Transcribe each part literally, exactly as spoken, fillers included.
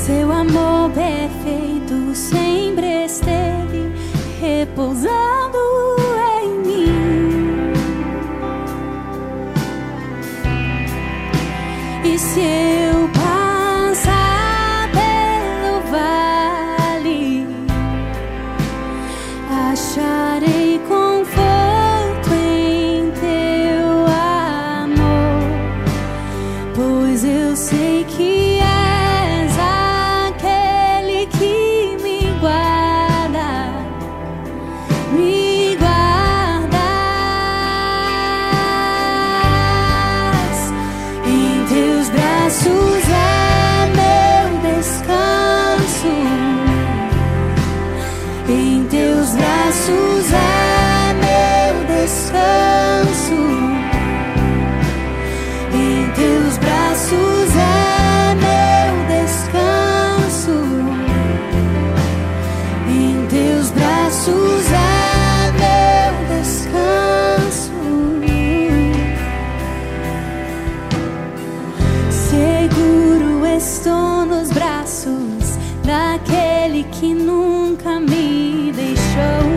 Seu amor perfeito sempre esteve repousando em mim. E se eu passar pelo vale, acharei conforto em teu amor, pois eu sei que em teus braços é meu descanso, em teus braços é meu descanso, em teus braços é meu descanso. Seguro estou nos braços daquele que nunca me deixou.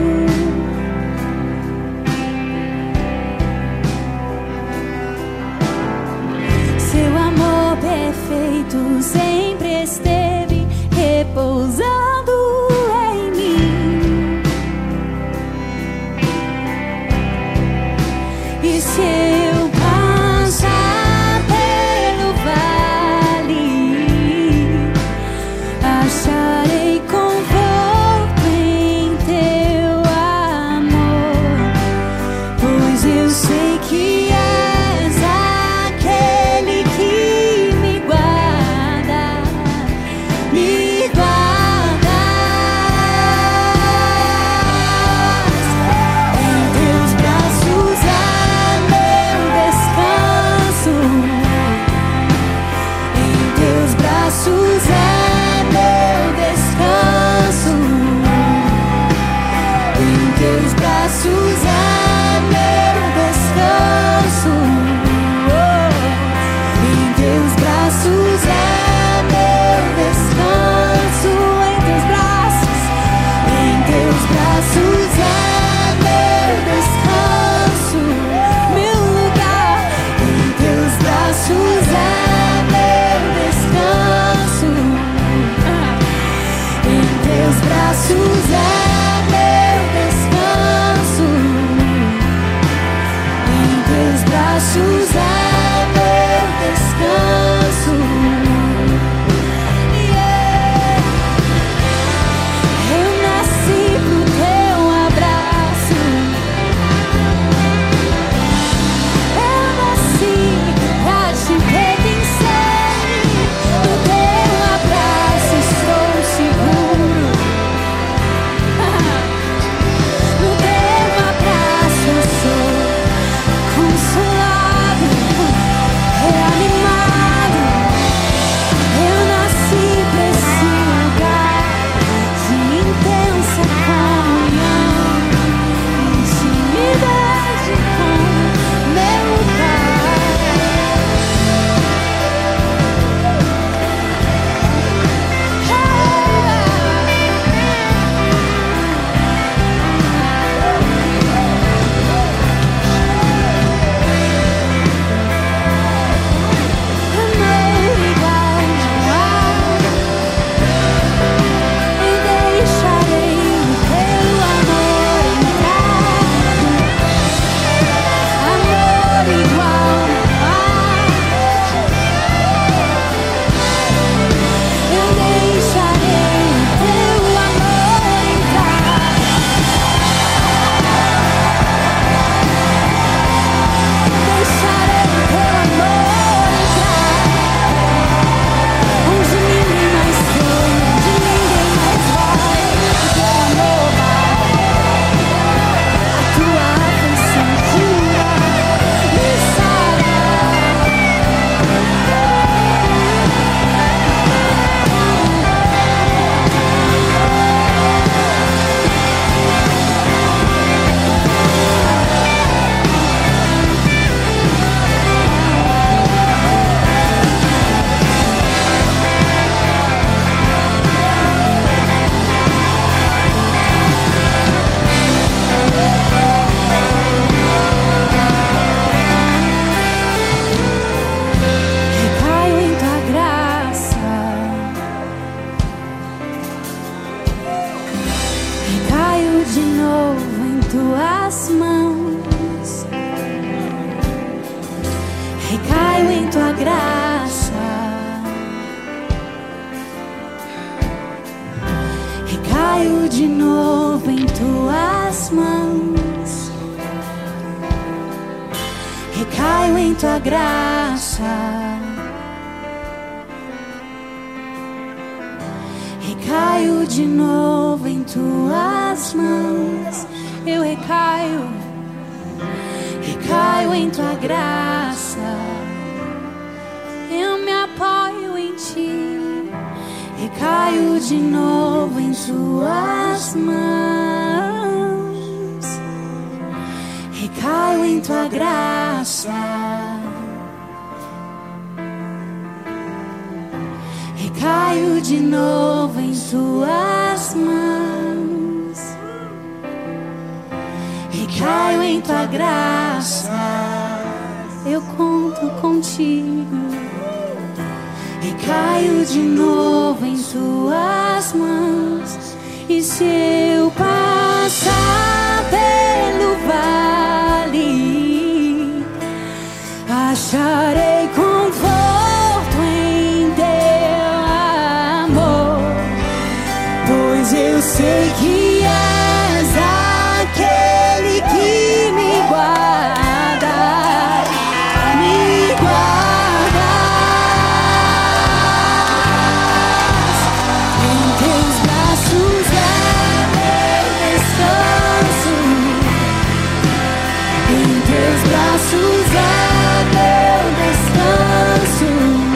Seu amor perfeito sempre esteve repousando em mim. E se eu passar pelo vale, acharei conforto tuas mãos, recaio em tua graça, recaio de novo em tuas mãos, recaio em tua graça, recaio de novo em tuas mãos. Eu recaio, recaio em tua graça, eu me apoio em ti, recaio de novo em tuas mãos, recaio em tua graça, recaio de novo em tuas mãos, recaio em tua graça, eu conto contigo, recaio de novo em tuas mãos. E se eu passar pelo vale, acharei conforto em teu amor, pois eu sei que és aquele que me guarda, me guarda. Em teus braços é meu descanso, em teus braços é meu descanso,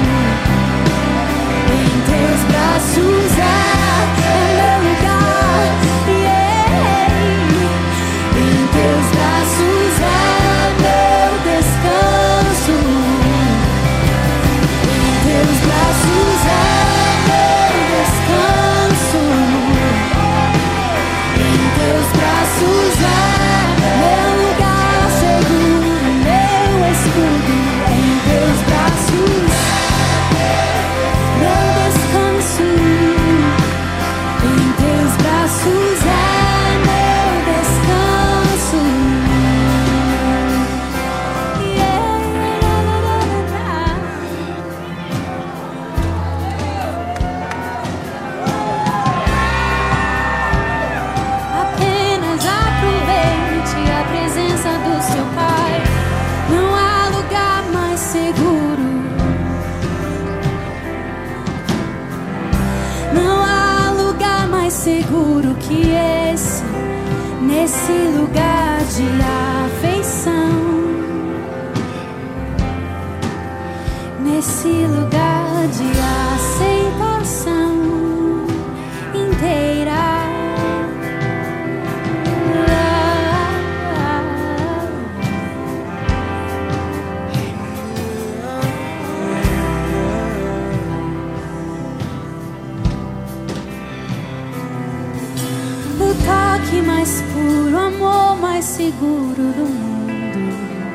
em teus braços é meu lugar, yeah. Em teus braços é meu descanso, em teus braços é meu descanso, em teus braços é meu lugar seguro, meu escudo. Em teus braços meu descanso, em teus braços é meu descanso, apenas aproveite a presença do seu Pai. Não há lugar mais seguro, não há lugar mais seguro que esse, nesse lugar de afeição, nesse lugar de aceitação inteira. O toque mais puro, amor mais seguro do mundo.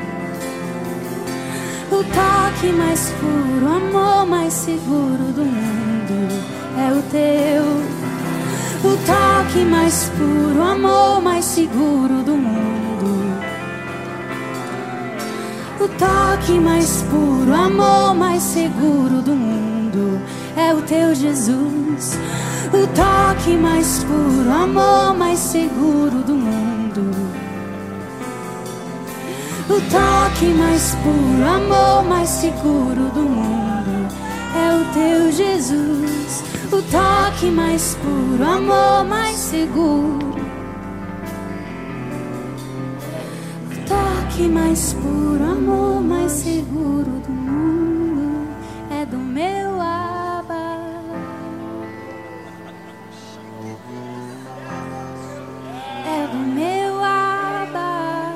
O toque mais puro, amor mais seguro do mundo é o teu. O toque mais puro, amor mais seguro do mundo. O toque mais puro, amor mais seguro do mundo é o teu Jesus. O toque mais puro, amor mais seguro do mundo. O toque mais puro, amor mais seguro do mundo é o teu Jesus. O toque mais puro, amor mais seguro. O toque mais puro, amor mais seguro do mundo é do meu Abba. É do meu Abba.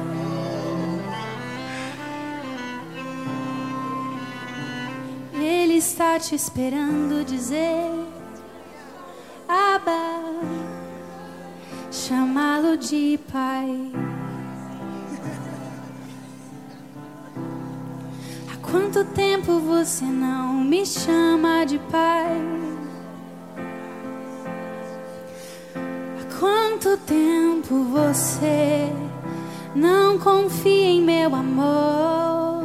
Ele está te esperando dizer Abba, chamá-lo de Pai. Há quanto tempo você não me chama de Pai? Há quanto tempo tempo você não confia em meu amor?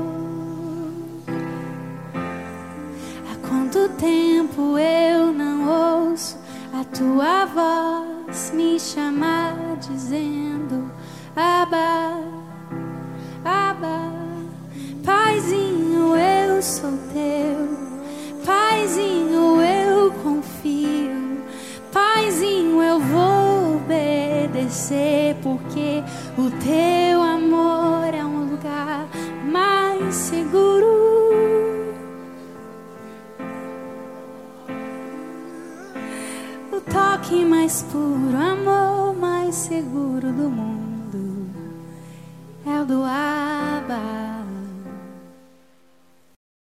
Há quanto tempo eu não ouço a tua voz me chamar dizendo Abba, Abba. Paizinho, eu sou teu. Paizinho, eu confio. Paizinho, eu vou obedecer, porque o teu amor é um lugar mais seguro. O toque mais puro, amor mais seguro do mundo é o do ar.